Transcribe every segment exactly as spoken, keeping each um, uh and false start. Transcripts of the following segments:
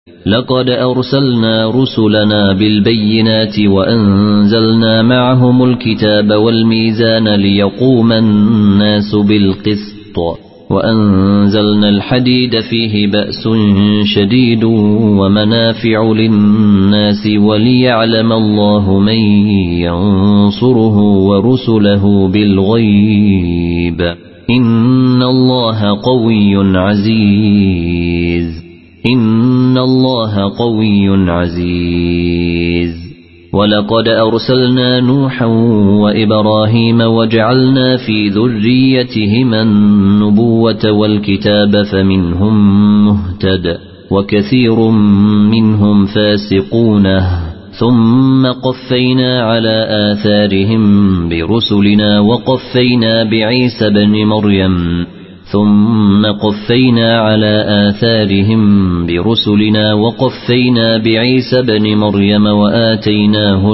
لقد أرسلنا رسلنا بالبينات وأنزلنا معهم الكتاب والميزان ليقوم الناس بالقسط وأنزلنا الحديد فيه بأس شديد ومنافع للناس وليعلم الله من ينصره ورسله بالغيب إن الله قوي عزيز إن الله قوي عزيز ولقد أرسلنا نوحا وإبراهيم وجعلنا في ذريتهما النبوة والكتاب فمنهم مهتد وكثير منهم فاسقون ثم قفينا على آثارهم برسلنا وقفينا بعيسى بن مريم ثم قفينا على آثارهم برسلنا وقفينا بعيسى بن مريم وآتيناه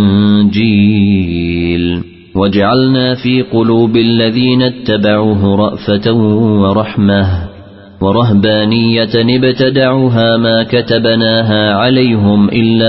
الإنجيل وجعلنا في قلوب الذين اتبعوه رأفة ورحمة ورهبانية ابتدعوها ما كتبناها عليهم إلا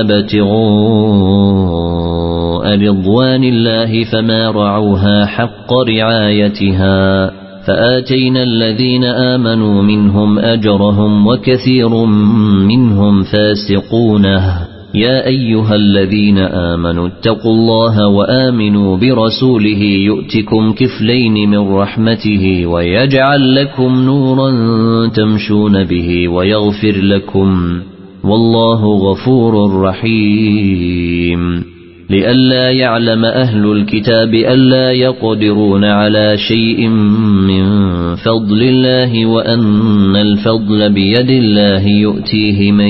ابتغاء رضوان الله فما رعوها حق رعايتها فآتينا الذين آمنوا منهم أجرهم وكثير منهم فاسقون يا أيها الذين آمنوا اتقوا الله وآمنوا برسوله يؤتكم كفلين من رحمته ويجعل لكم نورا تمشون به ويغفر لكم والله غفور رحيم لئلا يعلم أهل الكتاب ألا يقدرون على شيء من فضل الله وأن الفضل بيد الله يؤتيه من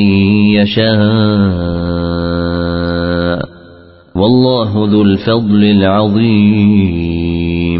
يشاء والله ذو الفضل العظيم